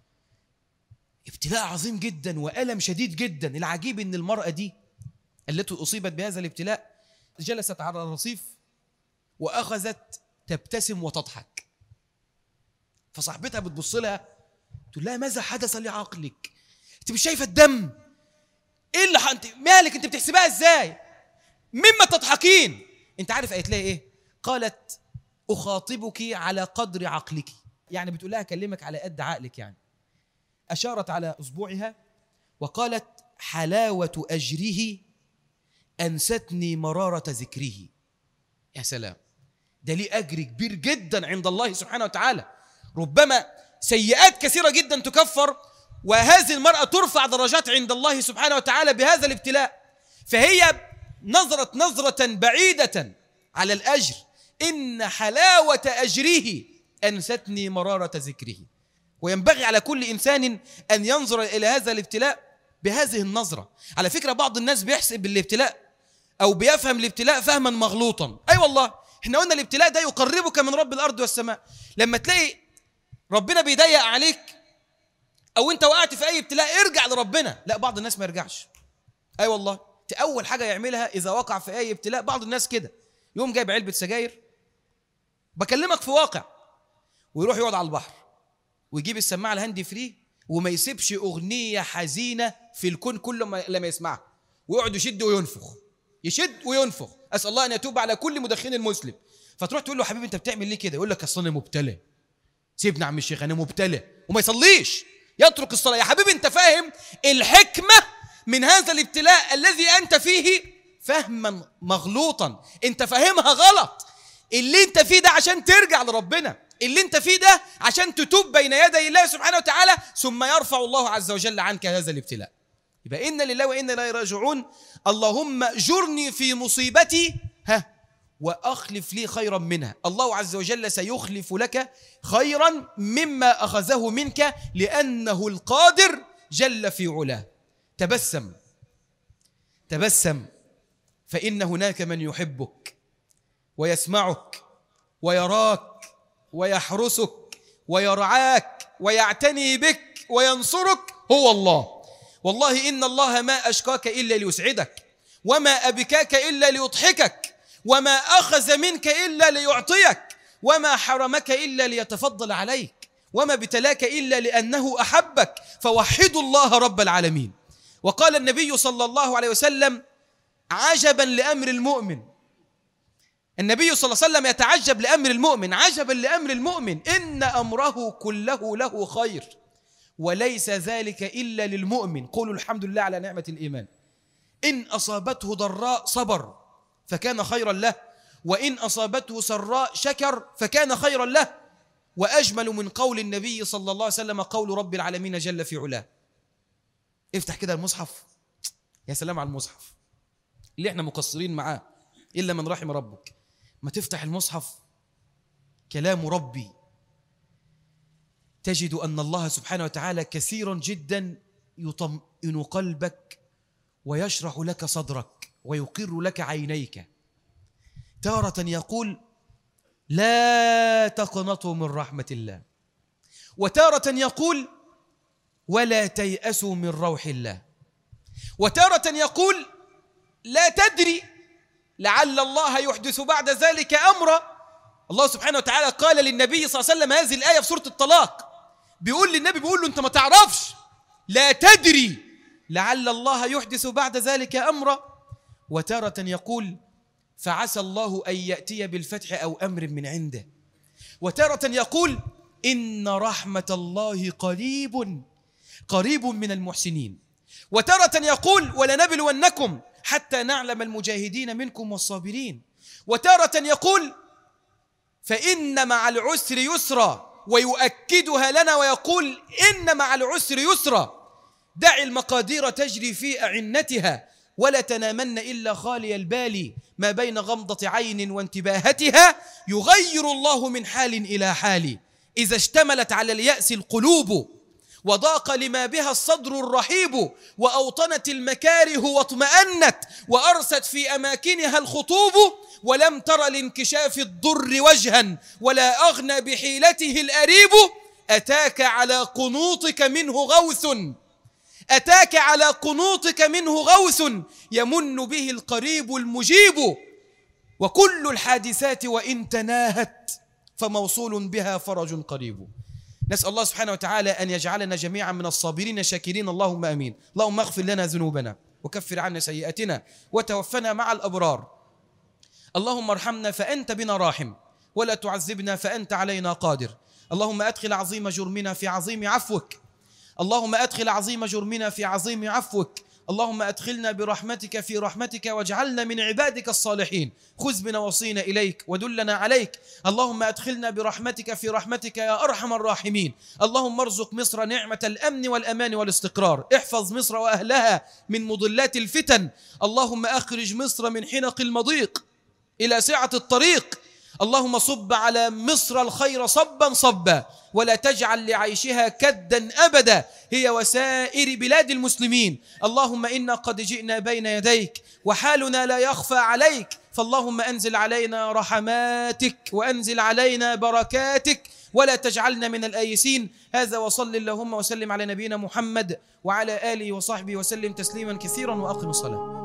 ابتلاء عظيم جدا وألم شديد جدا. العجيب أن المرأة دي التي أصيبت بهذا الابتلاء جلست على الرصيف وأخذت تبتسم وتضحك. فصاحبتها بتبص لها تقول لها ماذا حدث لعقلك؟ انت مش شايفه الدم؟ ايه اللي انت مالك؟ انت بتحسبها ازاي؟ مما تضحكين؟ انت عارف قالت لها ايه؟ قالت اخاطبك على قدر عقلك، يعني بتقول لها اكلمك على قد عقلك. يعني اشارت على اصبعها وقالت حلاوه اجره انستني مراره ذكره. يا سلام، ده ليه اجر كبير جدا عند الله سبحانه وتعالى. ربما سيئات كثيرة جدا تكفر، وهذه المرأة ترفع درجات عند الله سبحانه وتعالى بهذا الابتلاء. فهي نظرت نظرة بعيدة على الأجر. إن حلاوة أجره أنستني مرارة ذكره. وينبغي على كل إنسان أن ينظر إلى هذا الابتلاء بهذه النظرة. على فكرة بعض الناس بيحسب الابتلاء أو بيفهم الابتلاء فهما مغلوطا. أي والله، احنا قلنا الابتلاء ده يقربك من رب الأرض والسماء. لما تلاقي ربنا بيضيق عليك او انت وقعت في اي ابتلاء ارجع لربنا، لا بعض الناس ما يرجعش. اي والله، اول حاجه يعملها اذا وقع في اي ابتلاء، بعض الناس كده يقوم جايب علبه سجاير، بكلمك في واقع، ويروح يقعد على البحر ويجيب السماعه الهاند فري وما يسيبش اغنيه حزينه في الكون كله لما يسمعها، ويقعد يشد وينفخ، يشد وينفخ. اسال الله ان يتوب على كل مدخن مسلم. فتروح تقول له حبيبي انت بتعمل ليه كده؟ يقول لك اصل انا مبتلى. سيبنا عم الشيخ انا مبتلى، وما يصليش، يترك الصلاه. يا حبيبي انت فاهم الحكمه من هذا الابتلاء الذي انت فيه فهما مغلوطا؟ انت فاهمها غلط. اللي انت فيه ده عشان ترجع لربنا، اللي انت فيه ده عشان تتوب بين يدي الله سبحانه وتعالى، ثم يرفع الله عز وجل عنك هذا الابتلاء. يبقى إن لله وإنا إليه راجعون. اللهم اجرني في مصيبتي وأخلف لي خيرا منها. الله عز وجل سيخلف لك خيرا مما أخذه منك، لأنه القادر جل في علاه. تبسم تبسم، فإن هناك من يحبك ويسمعك ويراك ويحرسك ويرعاك ويعتني بك وينصرك هو الله. والله إن الله ما أشقاك إلا ليسعدك، وما أبكاك إلا ليضحكك، وما أخذ منك إلا ليعطيك، وما حرمك إلا ليتفضل عليك، وما ابتلاك إلا لأنه أحبك، فوحدوا الله رب العالمين. وقال النبي صلى الله عليه وسلم: عجبا لأمر المؤمن. النبي صلى الله عليه وسلم يتعجب لأمر المؤمن، عجبا لأمر المؤمن، إن أمره كله له خير، وليس ذلك إلا للمؤمن. قولوا الحمد لله على نعمة الإيمان. إن أصابته ضراء صبر فكان خيرا له، وإن أصابته سراء شكر فكان خيرا له. وأجمل من قول النبي صلى الله عليه وسلم قول رب العالمين جل في علاه. افتح كده المصحف، يا سلام على المصحف اللي احنا مقصرين معاه إلا من رحم ربك. ما تفتح المصحف كلام ربي تجد أن الله سبحانه وتعالى كثيرا جدا يطمئن قلبك ويشرح لك صدرك ويقر لك عينيك. تارة يقول: لا تقنطوا من رحمة الله، وتارة يقول: ولا تيأسوا من روح الله، وتارة يقول: لا تدري لعل الله يحدث بعد ذلك أمرا. الله سبحانه وتعالى قال للنبي صلى الله عليه وسلم هذه الآية في سورة الطلاق، بيقول للنبي، بيقول له أنت ما تعرفش، لا تدري لعل الله يحدث بعد ذلك أمرا. وتارة يقول: فعسى الله أن يأتي بالفتح أو أمر من عنده. وتارة يقول: إن رحمة الله قريب من المحسنين. وتارة يقول: ولنبلونكم حتى نعلم المجاهدين منكم والصابرين. وتارة يقول: فإن مع العسر يسرا، ويؤكدها لنا ويقول: إن مع العسر يسرا، دع المقادير تجري في أعنتها، ولا تنامن إلا خالي البال، ما بين غمضة عين وانتباهتها يغير الله من حال إلى حال. إذا اشتملت على اليأس القلوب، وضاق لما بها الصدر الرحيب، وأوطنت المكاره واطمأنت، وأرست في أماكنها الخطوب، ولم تر لانكشاف الضر وجها، ولا أغنى بحيلته الأريب، أتاك على قنوطك منه غوث، أتاك على قنوطك منه غوث، يمن به القريب المجيب، وكل الحادثات وإن تناهت فموصول بها فرج قريب. نسأل الله سبحانه وتعالى أن يجعلنا جميعا من الصابرين الشاكرين، اللهم آمين. اللهم اغفر لنا ذنوبنا وكفر عنا سيئاتنا وتوفنا مع الأبرار. اللهم ارحمنا فأنت بنا راحم، ولا تعذبنا فأنت علينا قادر. اللهم أدخل عظيم جرمنا في عظيم عفوك، اللهم أدخل عظيم جرمنا في عظيم عفوك. اللهم أدخلنا برحمتك في رحمتك، واجعلنا من عبادك الصالحين. خذ بنواصينا إليك ودلنا عليك. اللهم أدخلنا برحمتك في رحمتك يا أرحم الراحمين. اللهم ارزق مصر نعمة الأمن والأمان والاستقرار. احفظ مصر وأهلها من مضلات الفتن. اللهم أخرج مصر من حنق المضيق إلى سعة الطريق. اللهم صب على مصر الخير صبا صبا، ولا تجعل لعيشها كدا أبدا، هي وسائر بلاد المسلمين. اللهم إنا قد جئنا بين يديك وحالنا لا يخفى عليك، فاللهم أنزل علينا رحماتك وأنزل علينا بركاتك، ولا تجعلنا من الآيسين. هذا وصل اللهم وسلم على نبينا محمد وعلى آله وصحبه وسلم تسليما كثيرا، وأقم الصلاة.